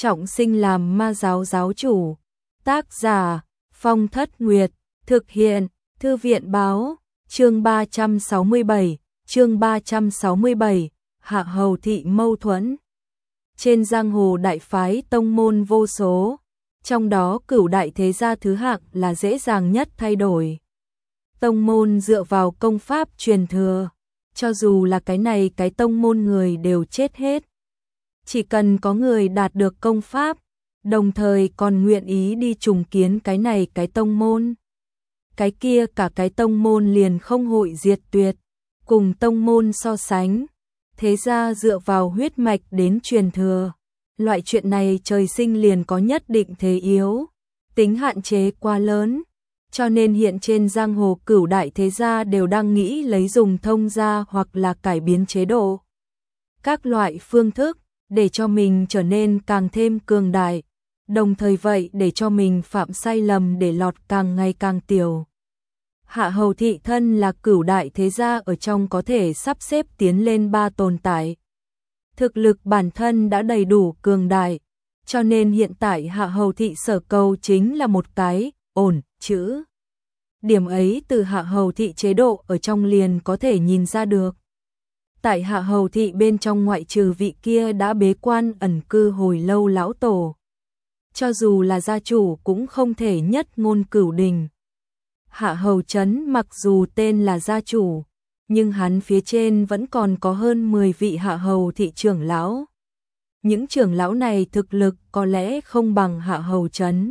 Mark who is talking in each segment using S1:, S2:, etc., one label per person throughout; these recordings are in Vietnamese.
S1: trọng sinh làm ma giáo giáo chủ. Tác giả Phong Thất Nguyệt, thực hiện Thư viện báo, chương 367, Hạ Hầu Thị mâu thuẫn. Trên giang hồ đại phái tông môn vô số, trong đó Cửu đại thế gia thứ hạng là dễ dàng nhất thay đổi. Tông môn dựa vào công pháp truyền thừa, cho dù là cái tông môn người đều chết hết. Chỉ cần có người đạt được công pháp, đồng thời còn nguyện ý đi trùng kiến cái tông môn, cái kia cả cái tông môn liền không hội diệt tuyệt. Cùng tông môn so sánh, thế ra dựa vào huyết mạch đến truyền thừa, loại chuyện này trời sinh liền có nhất định thế yếu, tính hạn chế quá lớn, cho nên hiện trên giang hồ Cửu đại thế gia đều đang nghĩ lấy dùng thông gia hoặc là cải biến chế độ, các loại phương thức để cho mình trở nên càng thêm cường đại, đồng thời vậy để cho mình phạm sai lầm để lọt càng ngày càng tiểu. Hạ Hầu Thị thân là Cửu đại thế gia ở trong có thể sắp xếp tiến lên 3 tồn tại. Thực lực bản thân đã đầy đủ cường đại, cho nên hiện tại Hạ Hầu Thị sở cầu chính là một cái ổn chữ. Điểm ấy từ Hạ Hầu Thị chế độ ở trong liền có thể nhìn ra được. Tại Hạ Hầu Thị bên trong ngoại trừ vị kia đã bế quan ẩn cư hồi lâu lão tổ, cho dù là gia chủ cũng không thể nhất ngôn cửu đình. Hạ Hầu Trấn mặc dù tên là gia chủ, nhưng hắn phía trên vẫn còn có hơn 10 vị Hạ Hầu Thị trưởng lão. Những trưởng lão này thực lực có lẽ không bằng Hạ Hầu Trấn,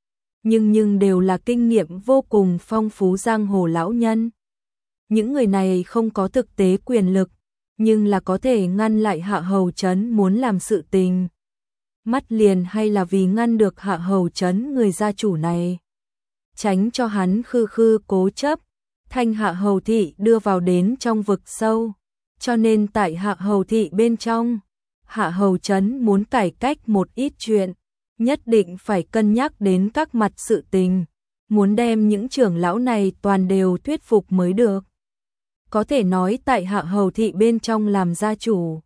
S1: nhưng đều là kinh nghiệm vô cùng phong phú giang hồ lão nhân. Những người này không có thực tế quyền lực, nhưng là có thể ngăn lại Hạ Hầu Trấn muốn làm sự tình. Mắt liền hay là vì ngăn được Hạ Hầu Trấn người gia chủ này, tránh cho hắn khư cố chấp, thanh Hạ Hầu Thị đưa vào đến trong vực sâu. Cho nên tại Hạ Hầu Thị bên trong, Hạ Hầu Trấn muốn cải cách một ít chuyện, nhất định phải cân nhắc đến các mặt sự tình, muốn đem những trưởng lão này toàn đều thuyết phục mới được. Có thể nói tại Hạ Hầu Thị bên trong làm gia chủ,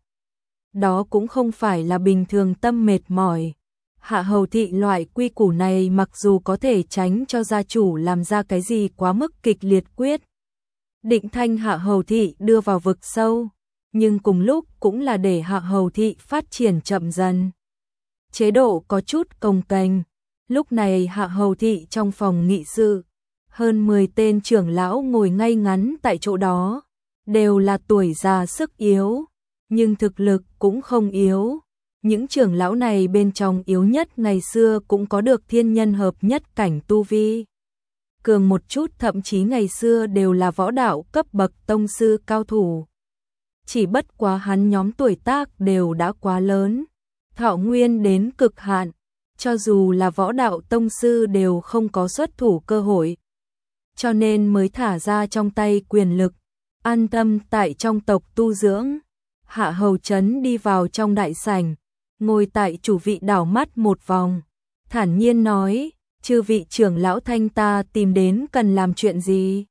S1: đó cũng không phải là bình thường tâm mệt mỏi. Hạ Hầu Thị loại quy củ này mặc dù có thể tránh cho gia chủ làm ra cái gì quá mức kịch liệt quyết định thanh Hạ Hầu Thị đưa vào vực sâu, nhưng cùng lúc cũng là để Hạ Hầu Thị phát triển chậm dần. Chế độ có chút cồng kềnh, lúc này Hạ Hầu Thị trong phòng nghị sự, hơn 10 tên trưởng lão ngồi ngay ngắn tại chỗ đó, đều là tuổi già sức yếu, nhưng thực lực cũng không yếu. Những trưởng lão này bên trong yếu nhất ngày xưa cũng có được thiên nhân hợp nhất cảnh tu vi. Cường một chút thậm chí ngày xưa đều là võ đạo cấp bậc tông sư cao thủ. Chỉ bất quá hắn nhóm tuổi tác đều đã quá lớn, thọ nguyên đến cực hạn, cho dù là võ đạo tông sư đều không có xuất thủ cơ hội. Cho nên mới thả ra trong tay quyền lực, an tâm tại trong tộc tu dưỡng. Hạ Hầu Trấn đi vào trong đại sảnh, ngồi tại chủ vị đảo mắt một vòng, thản nhiên nói, chư vị trưởng lão thanh ta tìm đến cần làm chuyện gì?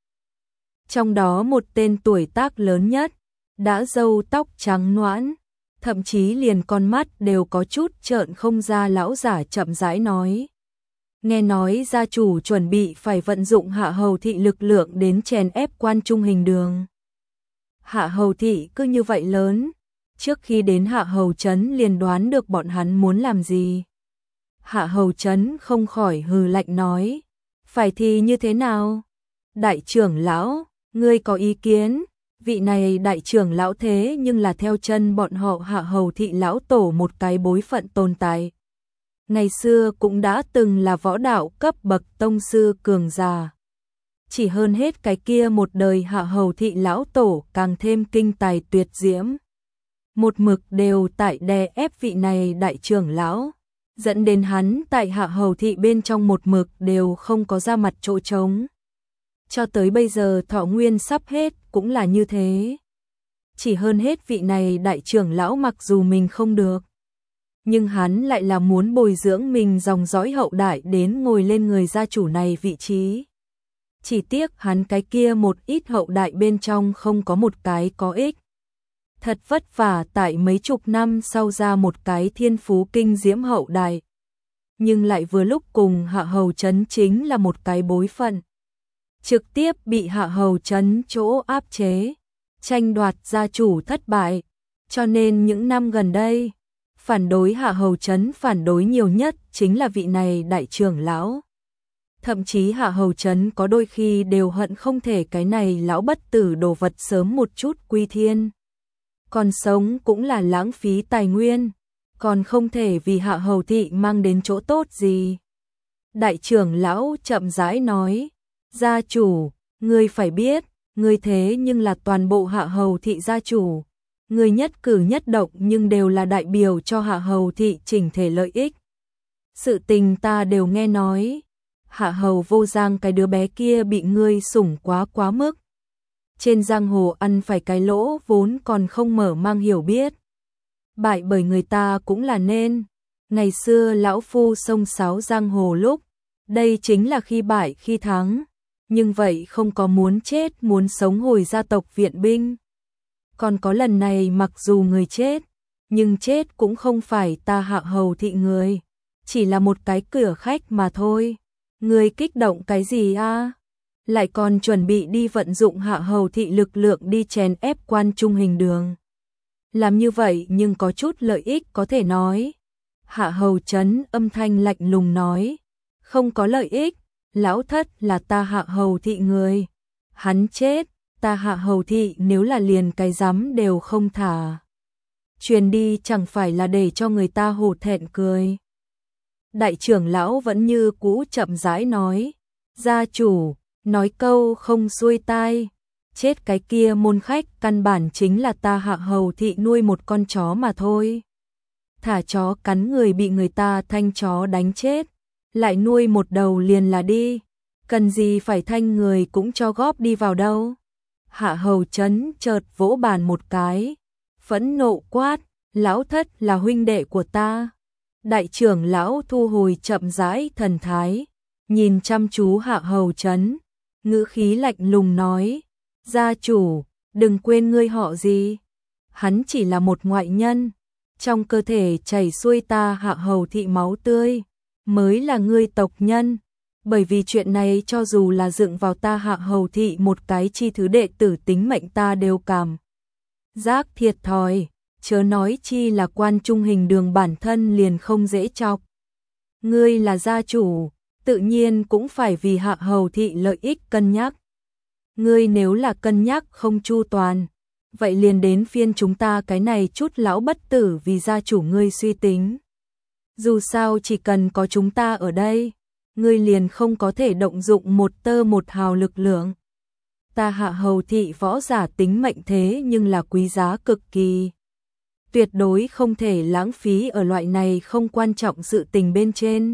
S1: Trong đó một tên tuổi tác lớn nhất, đã râu tóc trắng nõn, thậm chí liền con mắt đều có chút trợn không ra lão giả chậm rãi nói. Nghe nói gia chủ chuẩn bị phải vận dụng Hạ Hầu Thị lực lượng đến chèn ép Quan Trung Hình Đường. Hạ Hầu Thị cứ như vậy lớn, trước khi đến Hạ Hầu Trấn liền đoán được bọn hắn muốn làm gì. Hạ Hầu Trấn không khỏi hừ lạnh nói, phải thì như thế nào? Đại trưởng lão, ngươi có ý kiến? Vị này đại trưởng lão thế nhưng là theo chân bọn họ Hạ Hầu Thị lão tổ một cái bối phận tồn tại. Ngày xưa cũng đã từng là võ đạo cấp bậc tông sư cường giả. Chỉ hơn hết cái kia một đời Hạ Hầu Thị lão tổ càng thêm kinh tài tuyệt diễm. Một mực đều tại đè ép vị này đại trưởng lão, dẫn đến hắn tại Hạ Hầu Thị bên trong một mực đều không có ra mặt chỗ trống. Cho tới bây giờ thọ nguyên sắp hết cũng là như thế. Chỉ hơn hết vị này đại trưởng lão mặc dù mình không được, nhưng hắn lại là muốn bồi dưỡng mình dòng dõi hậu đại đến ngồi lên người gia chủ này vị trí. Chỉ tiếc hắn cái kia một ít hậu đại bên trong không có một cái có ích. Thật vất vả tại mấy chục năm sau ra một cái thiên phú kinh diễm hậu đại. Nhưng lại vừa lúc cùng Hạ Hầu Trấn chính là một cái bối phận. Trực tiếp bị Hạ Hầu Trấn chỗ áp chế, tranh đoạt gia chủ thất bại. Cho nên những năm gần đây, phản đối Hạ Hầu Trấn phản đối nhiều nhất chính là vị này đại trưởng lão. Thậm chí Hạ Hầu Trấn có đôi khi đều hận không thể cái này lão bất tử đồ vật sớm một chút quy thiên. Còn sống cũng là lãng phí tài nguyên, còn không thể vì Hạ Hầu thị mang đến chỗ tốt gì. Đại trưởng lão chậm rãi nói, gia chủ, ngươi phải biết, ngươi thế nhưng là toàn bộ Hạ Hầu thị gia chủ. Ngươi nhất cử nhất động nhưng đều là đại biểu cho Hạ Hầu thị chỉnh thể lợi ích. Sự tình ta đều nghe nói, Hạ Hầu Vô Giang cái đứa bé kia bị ngươi sủng quá mức. Trên giang hồ ăn phải cái lỗ vốn còn không mở mang hiểu biết. Bại bởi người ta cũng là nên. Ngày xưa lão phu xông xáo giang hồ lúc, đây chính là khi bại khi thắng. Nhưng vậy không có muốn chết muốn sống hồi gia tộc viện binh. Còn có lần này mặc dù người chết, nhưng chết cũng không phải ta Hạ Hầu thị người. Chỉ là một cái cửa khách mà thôi. Người kích động cái gì a? Lại còn chuẩn bị đi vận dụng Hạ Hầu thị lực lượng đi chèn ép Quan Trung Hình Đường. Làm như vậy nhưng có chút lợi ích có thể nói. Hạ Hầu Trấn âm thanh lạnh lùng nói, không có lợi ích, lão thất là ta Hạ Hầu thị người. Hắn chết, ta Hạ Hầu thị nếu là liền cái rắm đều không thả. Truyền đi chẳng phải là để cho người ta hổ thẹn cười. Đại trưởng lão vẫn như cũ chậm rãi nói, gia chủ, nói câu không xuôi tai, chết cái kia môn khách căn bản chính là ta Hạ Hầu thị nuôi một con chó mà thôi. Thả chó cắn người bị người ta thanh chó đánh chết, lại nuôi một đầu liền là đi, cần gì phải thanh người cũng cho góp đi vào đâu. Hạ Hầu Trấn chợt vỗ bàn một cái, phẫn nộ quát, lão thất là huynh đệ của ta. Đại trưởng lão thu hồi chậm rãi thần thái, nhìn chăm chú Hạ Hầu Trấn, ngữ khí lạnh lùng nói, gia chủ, đừng quên ngươi họ gì. Hắn chỉ là một ngoại nhân, trong cơ thể chảy xuôi ta Hạ Hầu thị máu tươi, mới là ngươi tộc nhân. Bởi vì chuyện này cho dù là dựng vào ta Hạ Hầu thị một cái chi thứ đệ tử tính mệnh ta đều cảm giác thiệt thòi, chớ nói chi là Quan Trung Hình Đường bản thân liền không dễ chọc. Ngươi là gia chủ, tự nhiên cũng phải vì Hạ Hầu thị lợi ích cân nhắc. Ngươi nếu là cân nhắc không chu toàn, vậy liền đến phiên chúng ta cái này chút lão bất tử vì gia chủ ngươi suy tính. Dù sao chỉ cần có chúng ta ở đây, ngươi liền không có thể động dụng một tơ một hào lực lượng. Ta Hạ Hầu thị võ giả tính mệnh thế nhưng là quý giá cực kỳ. Tuyệt đối không thể lãng phí ở loại này không quan trọng sự tình bên trên.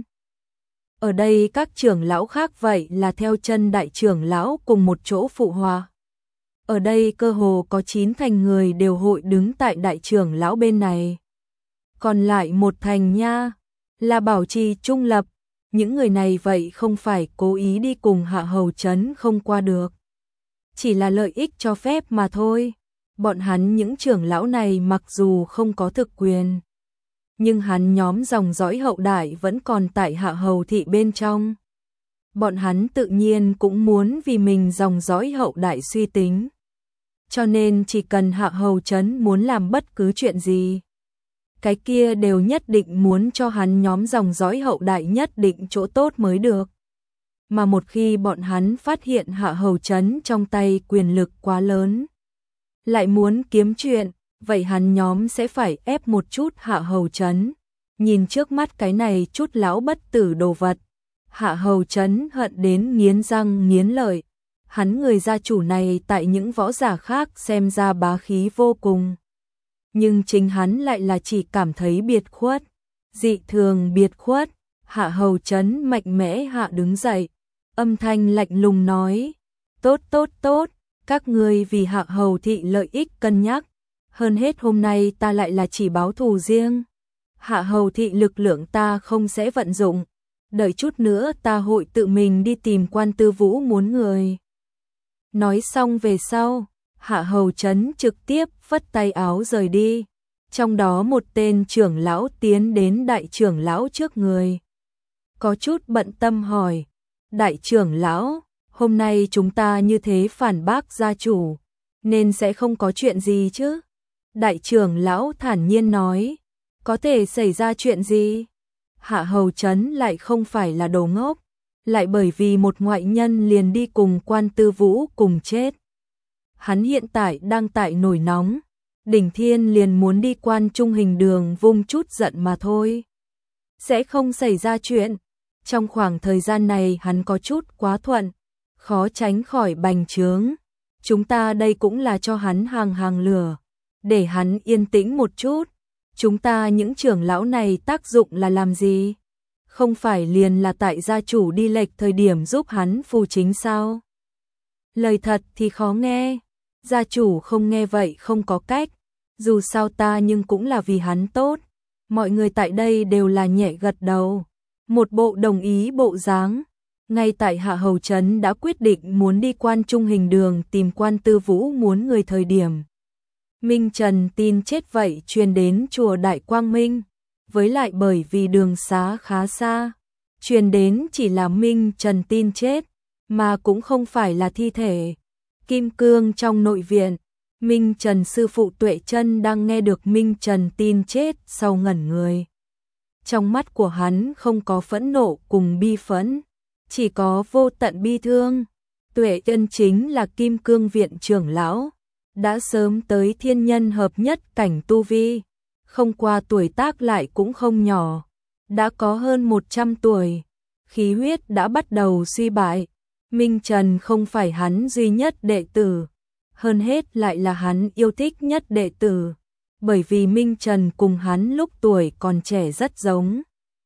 S1: Ở đây các trưởng lão khác vậy là theo chân đại trưởng lão cùng một chỗ phụ hòa. Ở đây cơ hồ có 9 thành người đều hội đứng tại đại trưởng lão bên này. Còn lại một thành nha, là bảo trì trung lập. Những người này vậy không phải cố ý đi cùng Hạ Hầu Trấn không qua được. Chỉ là lợi ích cho phép mà thôi. Bọn hắn những trưởng lão này mặc dù không có thực quyền, nhưng hắn nhóm dòng dõi hậu đại vẫn còn tại Hạ Hầu thị bên trong. Bọn hắn tự nhiên cũng muốn vì mình dòng dõi hậu đại suy tính. Cho nên chỉ cần Hạ Hầu Trấn muốn làm bất cứ chuyện gì, cái kia đều nhất định muốn cho hắn nhóm dòng dõi hậu đại nhất định chỗ tốt mới được. Mà một khi bọn hắn phát hiện Hạ Hầu Trấn trong tay quyền lực quá lớn, lại muốn kiếm chuyện, vậy hắn nhóm sẽ phải ép một chút Hạ Hầu Trấn. Nhìn trước mắt cái này chút lão bất tử đồ vật, Hạ Hầu Trấn hận đến nghiến răng nghiến lợi. Hắn người gia chủ này tại những võ giả khác xem ra bá khí vô cùng, nhưng chính hắn lại là chỉ cảm thấy biệt khuất, dị thường biệt khuất. Hạ Hầu Trấn mạnh mẽ hạ đứng dậy, âm thanh lạnh lùng nói, tốt tốt tốt, các ngươi vì Hạ Hầu thị lợi ích cân nhắc, hơn hết hôm nay ta lại là chỉ báo thù riêng. Hạ Hầu thị lực lượng ta không sẽ vận dụng, đợi chút nữa ta hội tự mình đi tìm Quan Tư Vũ muốn người. Nói xong về sau, Hạ Hầu Trấn trực tiếp phất tay áo rời đi. Trong đó một tên trưởng lão tiến đến đại trưởng lão trước người. Có chút bận tâm hỏi, đại trưởng lão, hôm nay chúng ta như thế phản bác gia chủ, nên sẽ không có chuyện gì chứ? Đại trưởng lão thản nhiên nói, có thể xảy ra chuyện gì? Hạ Hầu Trấn lại không phải là đồ ngốc, lại bởi vì một ngoại nhân liền đi cùng Quan Tư Vũ cùng chết. Hắn hiện tại đang tại nổi nóng, Đỉnh Thiên liền muốn đi Quan Trung Hình Đường vung chút giận mà thôi. Sẽ không xảy ra chuyện. Trong khoảng thời gian này hắn có chút quá thuận, khó tránh khỏi bành trướng. Chúng ta đây cũng là cho hắn hàng lửa, để hắn yên tĩnh một chút. Chúng ta những trưởng lão này tác dụng là làm gì? Không phải liền là tại gia chủ đi lệch thời điểm giúp hắn phù chính sao? Lời thật thì khó nghe, gia chủ không nghe vậy không có cách, dù sao ta nhưng cũng là vì hắn tốt. Mọi người tại đây đều là nhẹ gật đầu, một bộ đồng ý bộ dáng. Ngay tại Hạ Hầu Trấn đã quyết định muốn đi Quan Trung Hình Đường tìm Quan Tư Vũ muốn người thời điểm. Minh Trần tin chết vậy truyền đến chùa Đại Quang Minh, với lại bởi vì đường xá khá xa, truyền đến chỉ là Minh Trần tin chết, mà cũng không phải là thi thể. Kim cương trong nội viện, Minh Trần sư phụ Tuệ Chân đang nghe được Minh Trần tin chết sau ngẩn người. Trong mắt của hắn không có phẫn nộ cùng bi phẫn, chỉ có vô tận bi thương. Tuệ Chân chính là Kim Cương viện trưởng lão, đã sớm tới thiên nhân hợp nhất cảnh tu vi, không qua tuổi tác lại cũng không nhỏ, đã có hơn 100 tuổi, khí huyết đã bắt đầu suy bại. Minh Trần không phải hắn duy nhất đệ tử, hơn hết lại là hắn yêu thích nhất đệ tử, bởi vì Minh Trần cùng hắn lúc tuổi còn trẻ rất giống,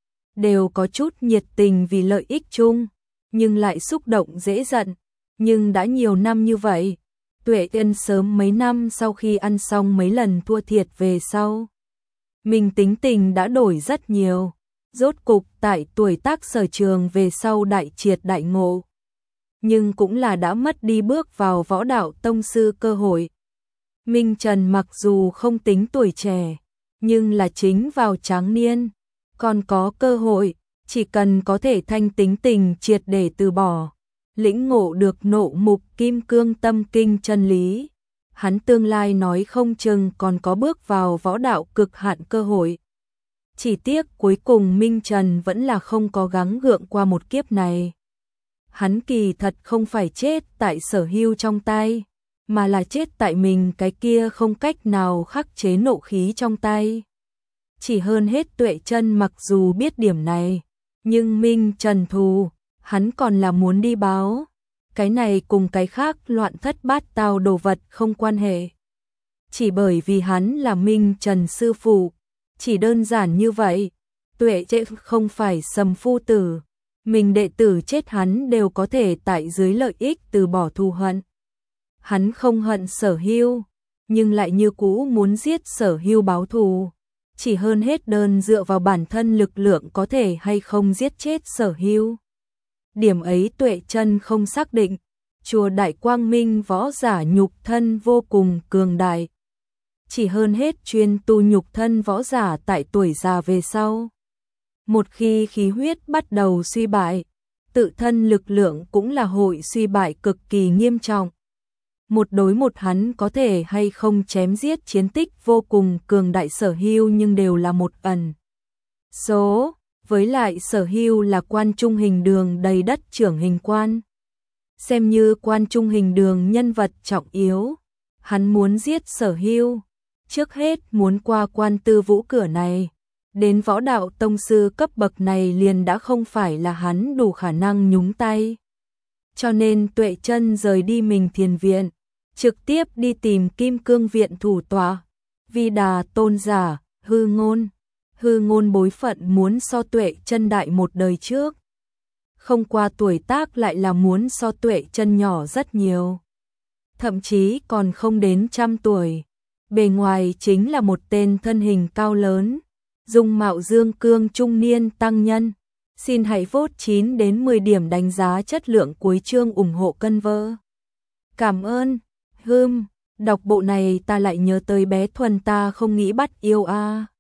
S1: đều có chút nhiệt tình vì lợi ích chung, nhưng lại xúc động dễ giận. Nhưng đã nhiều năm như vậy, Tuệ Ân sớm mấy năm sau khi ăn xong mấy lần thua thiệt về sau, mình tính tình đã đổi rất nhiều, rốt cục tại tuổi tác sở trường về sau đại triệt đại ngộ. Nhưng cũng là đã mất đi bước vào võ đạo tông sư cơ hội. Minh Trần mặc dù không tính tuổi trẻ, nhưng là chính vào tráng niên, còn có cơ hội, chỉ cần có thể thanh tính tình triệt để từ bỏ, lĩnh ngộ được nộ mục kim cương tâm kinh chân lý, hắn tương lai nói không chừng còn có bước vào võ đạo cực hạn cơ hội. Chỉ tiếc cuối cùng Minh Trần vẫn là không có gắng gượng qua một kiếp này. Hắn kỳ thật không phải chết tại Sở Hưu trong tay, mà là chết tại mình cái kia không cách nào khắc chế nộ khí trong tay. Chỉ hơn hết Tuệ Chân mặc dù biết điểm này, nhưng Minh Trần thù, hắn còn là muốn đi báo. Cái này cùng cái khác loạn thất bát tao đồ vật không quan hệ. Chỉ bởi vì hắn là Minh Trần sư phụ, chỉ đơn giản như vậy. Tuệ Chân không phải Sầm phu tử, mình đệ tử chết hắn đều có thể tại dưới lợi ích từ bỏ thù hận. Hắn không hận Sở Hưu, nhưng lại như cũ muốn giết Sở Hưu báo thù. Chỉ hơn hết đơn dựa vào bản thân lực lượng có thể hay không giết chết Sở Hưu. Điểm ấy Tuệ Chân không xác định. Chùa Đại Quang Minh võ giả nhục thân vô cùng cường đại. Chỉ hơn hết chuyên tu nhục thân võ giả tại tuổi già về sau. Một khi khí huyết bắt đầu suy bại, tự thân lực lượng cũng là hội suy bại cực kỳ nghiêm trọng. Một đối một hắn có thể hay không chém giết chiến tích vô cùng cường đại Sở Hưu nhưng đều là một ẩn số, với lại Sở Hưu là Quan Trung Hình Đường đầy đất trưởng hình quan. Xem như Quan Trung Hình Đường nhân vật trọng yếu, hắn muốn giết Sở Hưu, trước hết muốn qua Quan Tư Vũ cửa này. Đến võ đạo tông sư cấp bậc này liền đã không phải là hắn đủ khả năng nhúng tay. Cho nên Tuệ Chân rời đi mình thiền viện, trực tiếp đi tìm Kim Cương viện thủ tọa, Vi Đà tôn giả, Hư Ngôn. Hư Ngôn bối phận muốn so Tuệ Chân đại một đời trước. Không qua tuổi tác lại là muốn so Tuệ Chân nhỏ rất nhiều. Thậm chí còn không đến 100 tuổi. Bề ngoài chính là một tên thân hình cao lớn, dung mạo dương cương trung niên tăng nhân. Xin hãy vote 9 đến 10 điểm đánh giá chất lượng cuối chương ủng hộ Conver. Cảm ơn. Đọc bộ này ta lại nhớ tới bé Thuần, ta không nghĩ bắt yêu a.